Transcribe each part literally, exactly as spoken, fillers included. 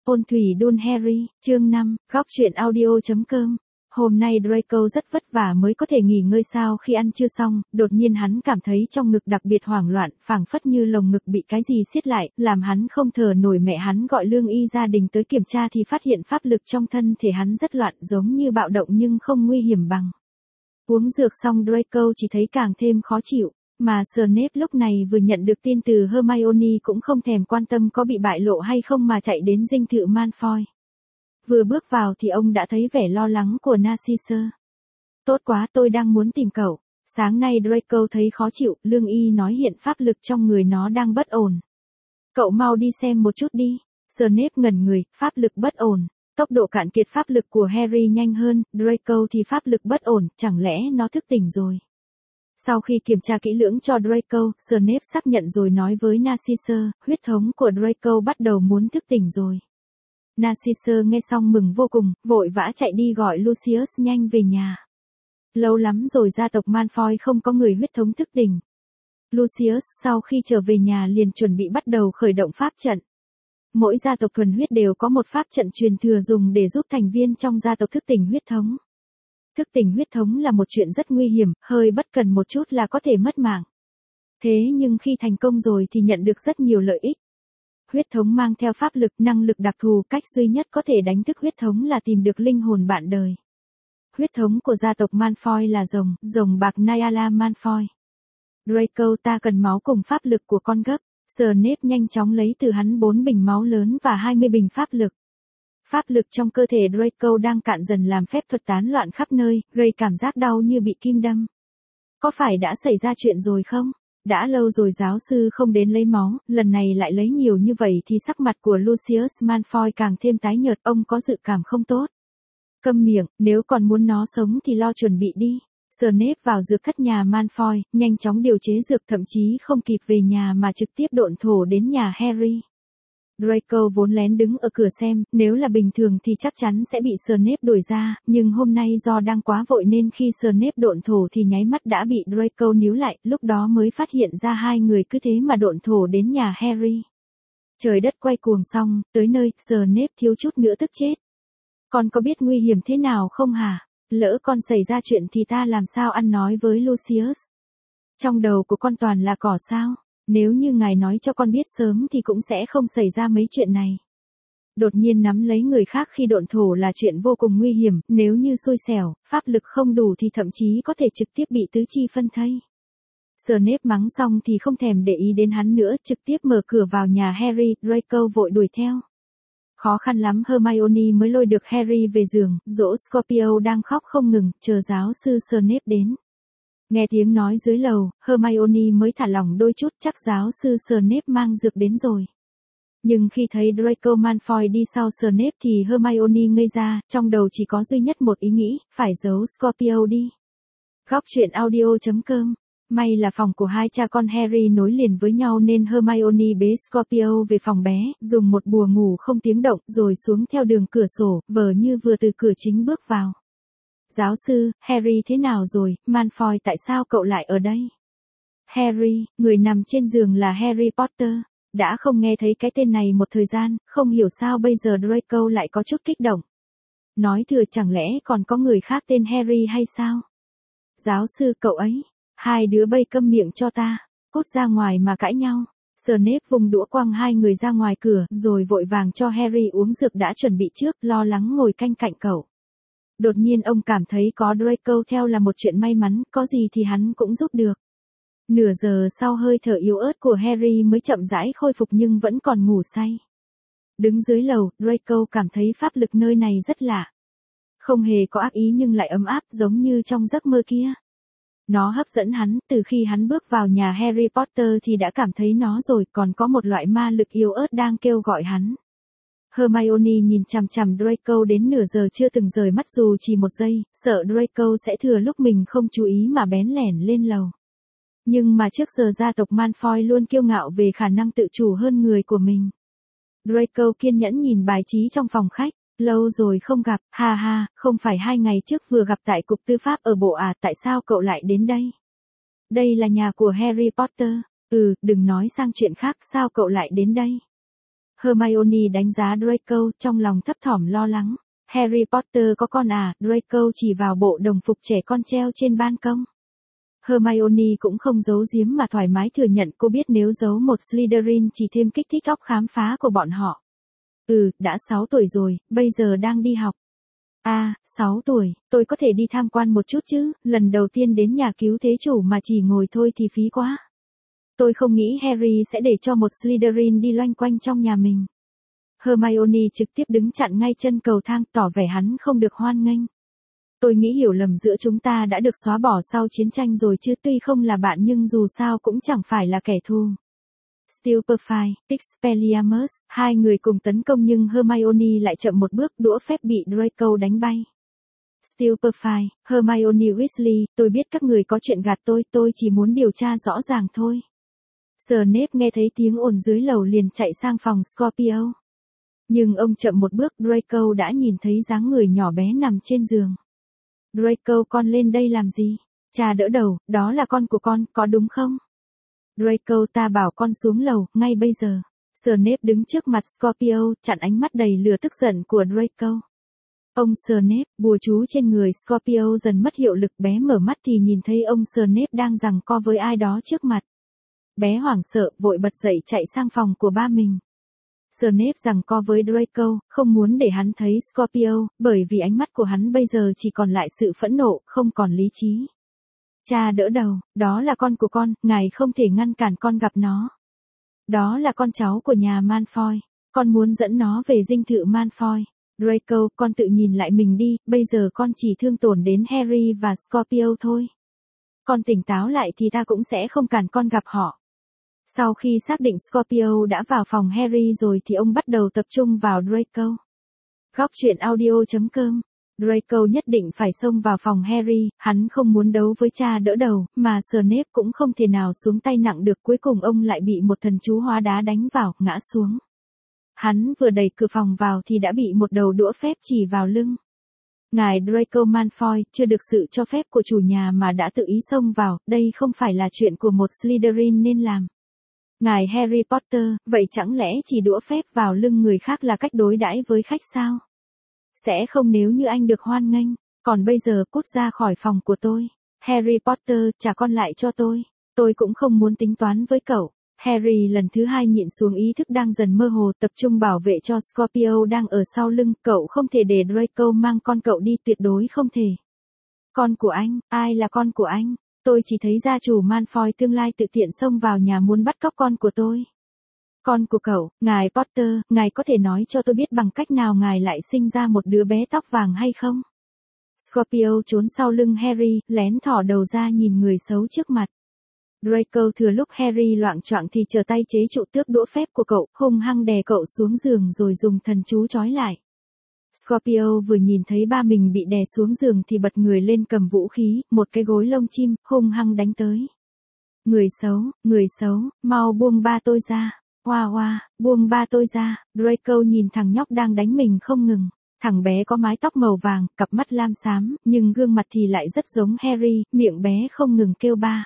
Hôn thủy đun Harry, chương năm, góc truyện audio.com. Hôm nay Draco rất vất vả mới có thể nghỉ ngơi sao khi ăn chưa xong, đột nhiên hắn cảm thấy trong ngực đặc biệt hoảng loạn, phảng phất như lồng ngực bị cái gì siết lại, làm hắn không thở nổi. Mẹ hắn gọi lương y gia đình tới kiểm tra thì phát hiện pháp lực trong thân thể hắn rất loạn, giống như bạo động nhưng không nguy hiểm bằng. Uống dược xong Draco chỉ thấy càng thêm khó chịu. Mà Snape lúc này vừa nhận được tin từ Hermione cũng không thèm quan tâm có bị bại lộ hay không mà chạy đến dinh thự Malfoy. Vừa bước vào thì ông đã thấy vẻ lo lắng của Narcissa. Tốt quá, tôi đang muốn tìm cậu. Sáng nay Draco thấy khó chịu, lương y nói hiện pháp lực trong người nó đang bất ổn. Cậu mau đi xem một chút đi. Snape ngẩn người, pháp lực bất ổn. Tốc độ cạn kiệt pháp lực của Harry nhanh hơn, Draco thì pháp lực bất ổn, chẳng lẽ nó thức tỉnh rồi. Sau khi kiểm tra kỹ lưỡng cho Draco, Snape xác nhận rồi nói với Narcissa, huyết thống của Draco bắt đầu muốn thức tỉnh rồi. Narcissa nghe xong mừng vô cùng, vội vã chạy đi gọi Lucius nhanh về nhà. Lâu lắm rồi gia tộc Malfoy không có người huyết thống thức tỉnh. Lucius sau khi trở về nhà liền chuẩn bị bắt đầu khởi động pháp trận. Mỗi gia tộc thuần huyết đều có một pháp trận truyền thừa dùng để giúp thành viên trong gia tộc thức tỉnh huyết thống. Thức tỉnh huyết thống là một chuyện rất nguy hiểm, hơi bất cần một chút là có thể mất mạng. Thế nhưng khi thành công rồi thì nhận được rất nhiều lợi ích. Huyết thống mang theo pháp lực, năng lực đặc thù, cách duy nhất có thể đánh thức huyết thống là tìm được linh hồn bạn đời. Huyết thống của gia tộc Malfoy là rồng, rồng bạc Nyala Malfoy. Draco, ta cần máu cùng pháp lực của con gấp. Snape nhanh chóng lấy từ hắn bốn bình máu lớn và hai mươi bình pháp lực. Pháp lực trong cơ thể Draco đang cạn dần làm phép thuật tán loạn khắp nơi, gây cảm giác đau như bị kim đâm. Có phải đã xảy ra chuyện rồi không? Đã lâu rồi giáo sư không đến lấy máu, lần này lại lấy nhiều như vậy thì sắc mặt của Lucius Malfoy càng thêm tái nhợt, ông có dự cảm không tốt. Câm miệng, nếu còn muốn nó sống thì lo chuẩn bị đi. Snape vào dược thất nhà Malfoy, nhanh chóng điều chế dược, thậm chí không kịp về nhà mà trực tiếp độn thổ đến nhà Harry. Draco vốn lén đứng ở cửa xem, nếu là bình thường thì chắc chắn sẽ bị Snape đuổi ra, nhưng hôm nay do đang quá vội nên khi Snape độn thổ thì nháy mắt đã bị Draco níu lại, lúc đó mới phát hiện ra hai người cứ thế mà độn thổ đến nhà Harry. Trời đất quay cuồng xong, tới nơi, Snape thiếu chút nữa tức chết. Con có biết nguy hiểm thế nào không hả? Lỡ con xảy ra chuyện thì ta làm sao ăn nói với Lucius? Trong đầu của con toàn là cỏ sao? Nếu như ngài nói cho con biết sớm thì cũng sẽ không xảy ra mấy chuyện này. Đột nhiên nắm lấy người khác khi độn thổ là chuyện vô cùng nguy hiểm, nếu như xui xẻo, pháp lực không đủ thì thậm chí có thể trực tiếp bị tứ chi phân thây. Snape mắng xong thì không thèm để ý đến hắn nữa, trực tiếp mở cửa vào nhà Harry, Draco vội đuổi theo. Khó khăn lắm Hermione mới lôi được Harry về giường, dỗ Scorpio đang khóc không ngừng, chờ giáo sư Snape đến. Nghe tiếng nói dưới lầu, Hermione mới thả lỏng đôi chút, chắc giáo sư Snape mang dược đến rồi. Nhưng khi thấy Draco Malfoy đi sau Snape thì Hermione ngây ra, trong đầu chỉ có duy nhất một ý nghĩ, phải giấu Scorpio đi. Góc truyện audio.com. May là phòng của hai cha con Harry nối liền với nhau nên Hermione bế Scorpio về phòng bé, dùng một bùa ngủ không tiếng động rồi xuống theo đường cửa sổ, vờ như vừa từ cửa chính bước vào. Giáo sư, Harry thế nào rồi, Malfoy tại sao cậu lại ở đây? Harry, người nằm trên giường là Harry Potter. Đã không nghe thấy cái tên này một thời gian, không hiểu sao bây giờ Draco lại có chút kích động. Nói thừa chẳng lẽ còn có người khác tên Harry hay sao? Giáo sư cậu ấy, hai đứa bây câm miệng cho ta, cút ra ngoài mà cãi nhau. Snape vùng đũa quăng hai người ra ngoài cửa, rồi vội vàng cho Harry uống dược đã chuẩn bị trước, lo lắng ngồi canh cạnh cậu. Đột nhiên ông cảm thấy có Draco theo là một chuyện may mắn, có gì thì hắn cũng giúp được. Nửa giờ sau hơi thở yếu ớt của Harry mới chậm rãi khôi phục nhưng vẫn còn ngủ say. Đứng dưới lầu, Draco cảm thấy pháp lực nơi này rất lạ. Không hề có ác ý nhưng lại ấm áp giống như trong giấc mơ kia. Nó hấp dẫn hắn, từ khi hắn bước vào nhà Harry Potter thì đã cảm thấy nó rồi, còn có một loại ma lực yếu ớt đang kêu gọi hắn. Hermione nhìn chằm chằm Draco đến nửa giờ chưa từng rời mắt dù chỉ một giây, sợ Draco sẽ thừa lúc mình không chú ý mà bén lẻn lên lầu. Nhưng mà trước giờ gia tộc Malfoy luôn kiêu ngạo về khả năng tự chủ hơn người của mình. Draco kiên nhẫn nhìn bài trí trong phòng khách, lâu rồi không gặp, ha ha, không phải hai ngày trước vừa gặp tại cục tư pháp ở bộ à, tại sao cậu lại đến đây? Đây là nhà của Harry Potter, ừ, đừng nói sang chuyện khác, sao cậu lại đến đây? Hermione đánh giá Draco trong lòng thấp thỏm lo lắng. Harry Potter có con à? Draco chỉ vào bộ đồng phục trẻ con treo trên ban công. Hermione cũng không giấu giếm mà thoải mái thừa nhận cô biết nếu giấu một Slytherin chỉ thêm kích thích óc khám phá của bọn họ. Ừ, đã sáu tuổi rồi, bây giờ đang đi học. À, sáu tuổi, tôi có thể đi tham quan một chút chứ, lần đầu tiên đến nhà cứu thế chủ mà chỉ ngồi thôi thì phí quá. Tôi không nghĩ Harry sẽ để cho một Slytherin đi loanh quanh trong nhà mình. Hermione trực tiếp đứng chặn ngay chân cầu thang tỏ vẻ hắn không được hoan nghênh. Tôi nghĩ hiểu lầm giữa chúng ta đã được xóa bỏ sau chiến tranh rồi chứ, tuy không là bạn nhưng dù sao cũng chẳng phải là kẻ thù. Stupefy, Expelliarmus, hai người cùng tấn công nhưng Hermione lại chậm một bước, đũa phép bị Draco đánh bay. Stupefy, Hermione Weasley, tôi biết các người có chuyện gạt tôi, tôi chỉ muốn điều tra rõ ràng thôi. Snape nghe thấy tiếng ồn dưới lầu liền chạy sang phòng Scorpio. Nhưng ông chậm một bước, Draco đã nhìn thấy dáng người nhỏ bé nằm trên giường. Draco, con lên đây làm gì? Cha đỡ đầu, đó là con của con, có đúng không? Draco, ta bảo con xuống lầu, ngay bây giờ. Snape đứng trước mặt Scorpio, chặn ánh mắt đầy lửa tức giận của Draco. Ông Snape, bùa chú trên người Scorpio dần mất hiệu lực, bé mở mắt thì nhìn thấy ông Snape đang giằng co với ai đó trước mặt. Bé hoảng sợ, vội bật dậy chạy sang phòng của ba mình. Snape giằng co với Draco, không muốn để hắn thấy Scorpio, bởi vì ánh mắt của hắn bây giờ chỉ còn lại sự phẫn nộ, không còn lý trí. Cha đỡ đầu, đó là con của con, ngài không thể ngăn cản con gặp nó. Đó là con cháu của nhà Malfoy, con muốn dẫn nó về dinh thự Malfoy. Draco, con tự nhìn lại mình đi, bây giờ con chỉ thương tổn đến Harry và Scorpio thôi. Con tỉnh táo lại thì ta cũng sẽ không cản con gặp họ. Sau khi xác định Scorpio đã vào phòng Harry rồi thì ông bắt đầu tập trung vào Draco. Góc truyện audio chấm com. Draco nhất định phải xông vào phòng Harry, hắn không muốn đấu với cha đỡ đầu, mà Snape cũng không thể nào xuống tay nặng được, cuối cùng ông lại bị một thần chú hóa đá đánh vào, ngã xuống. Hắn vừa đẩy cửa phòng vào thì đã bị một đầu đũa phép chỉ vào lưng. Ngài Draco Malfoy, chưa được sự cho phép của chủ nhà mà đã tự ý xông vào, đây không phải là chuyện của một Slytherin nên làm. Ngài Harry Potter, vậy chẳng lẽ chỉ đũa phép vào lưng người khác là cách đối đãi với khách sao? Sẽ không nếu như anh được hoan nghênh, còn bây giờ cút ra khỏi phòng của tôi. Harry Potter, trả con lại cho tôi. Tôi cũng không muốn tính toán với cậu. Harry lần thứ hai nhịn xuống ý thức đang dần mơ hồ, tập trung bảo vệ cho Scorpio đang ở sau lưng. Cậu không thể để Draco mang con cậu đi, tuyệt đối không thể. Con của anh, ai là con của anh? Tôi chỉ thấy gia chủ Malfoy tương lai tự tiện xông vào nhà muốn bắt cóc con của tôi. Con của cậu, ngài Potter, ngài có thể nói cho tôi biết bằng cách nào ngài lại sinh ra một đứa bé tóc vàng hay không? Scorpio trốn sau lưng Harry, lén thỏ đầu ra nhìn người xấu trước mặt. Draco thừa lúc Harry loạng choạng thì trở tay chế trụ tước đũa phép của cậu, hung hăng đè cậu xuống giường rồi dùng thần chú trói lại. Scorpio vừa nhìn thấy ba mình bị đè xuống giường thì bật người lên cầm vũ khí, một cái gối lông chim, hung hăng đánh tới. Người xấu, người xấu, mau buông ba tôi ra. Hoa hoa, buông ba tôi ra. Draco nhìn thằng nhóc đang đánh mình không ngừng. Thằng bé có mái tóc màu vàng, cặp mắt lam xám, nhưng gương mặt thì lại rất giống Harry, miệng bé không ngừng kêu ba.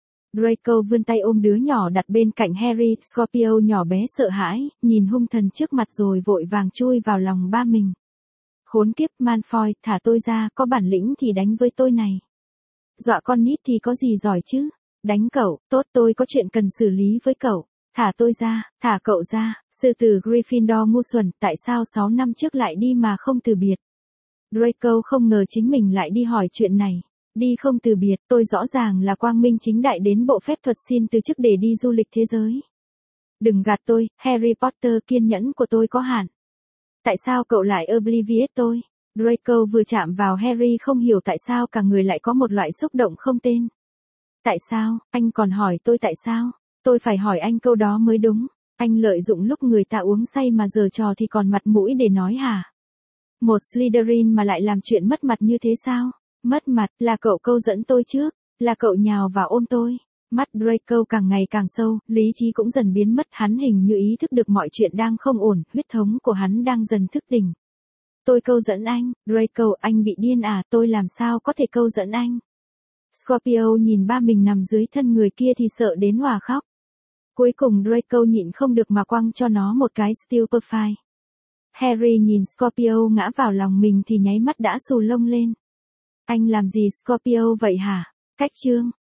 Draco vươn tay ôm đứa nhỏ đặt bên cạnh Harry, Scorpio nhỏ bé sợ hãi, nhìn hung thần trước mặt rồi vội vàng chui vào lòng ba mình. Khốn kiếp, Malfoy, thả tôi ra, có bản lĩnh thì đánh với tôi này. Dọa con nít thì có gì giỏi chứ? Đánh cậu, tốt, tôi có chuyện cần xử lý với cậu. Thả tôi ra, thả cậu ra. Sư tử Gryffindor ngu xuẩn, tại sao sáu năm trước lại đi mà không từ biệt? Draco không ngờ chính mình lại đi hỏi chuyện này. Đi không từ biệt, tôi rõ ràng là quang minh chính đại đến bộ phép thuật xin từ chức để đi du lịch thế giới. Đừng gạt tôi, Harry Potter, kiên nhẫn của tôi có hạn. Tại sao cậu lại obliviate tôi? Draco vừa chạm vào Harry không hiểu tại sao cả người lại có một loại xúc động không tên. Tại sao, anh còn hỏi tôi tại sao? Tôi phải hỏi anh câu đó mới đúng. Anh lợi dụng lúc người ta uống say mà giở trò thì còn mặt mũi để nói hả? Một Slytherin mà lại làm chuyện mất mặt như thế sao? Mất mặt, là cậu câu dẫn tôi trước, là cậu nhào vào ôm tôi. Mắt Draco càng ngày càng sâu, lý trí cũng dần biến mất, hắn hình như ý thức được mọi chuyện đang không ổn, huyết thống của hắn đang dần thức tỉnh. Tôi câu dẫn anh, Draco, anh bị điên à, tôi làm sao có thể câu dẫn anh? Scorpio nhìn ba mình nằm dưới thân người kia thì sợ đến òa khóc. Cuối cùng Draco nhịn không được mà quăng cho nó một cái stupefy. Harry nhìn Scorpio ngã vào lòng mình thì nháy mắt đã xù lông lên. Anh làm gì Scorpio vậy hả? Cách chương.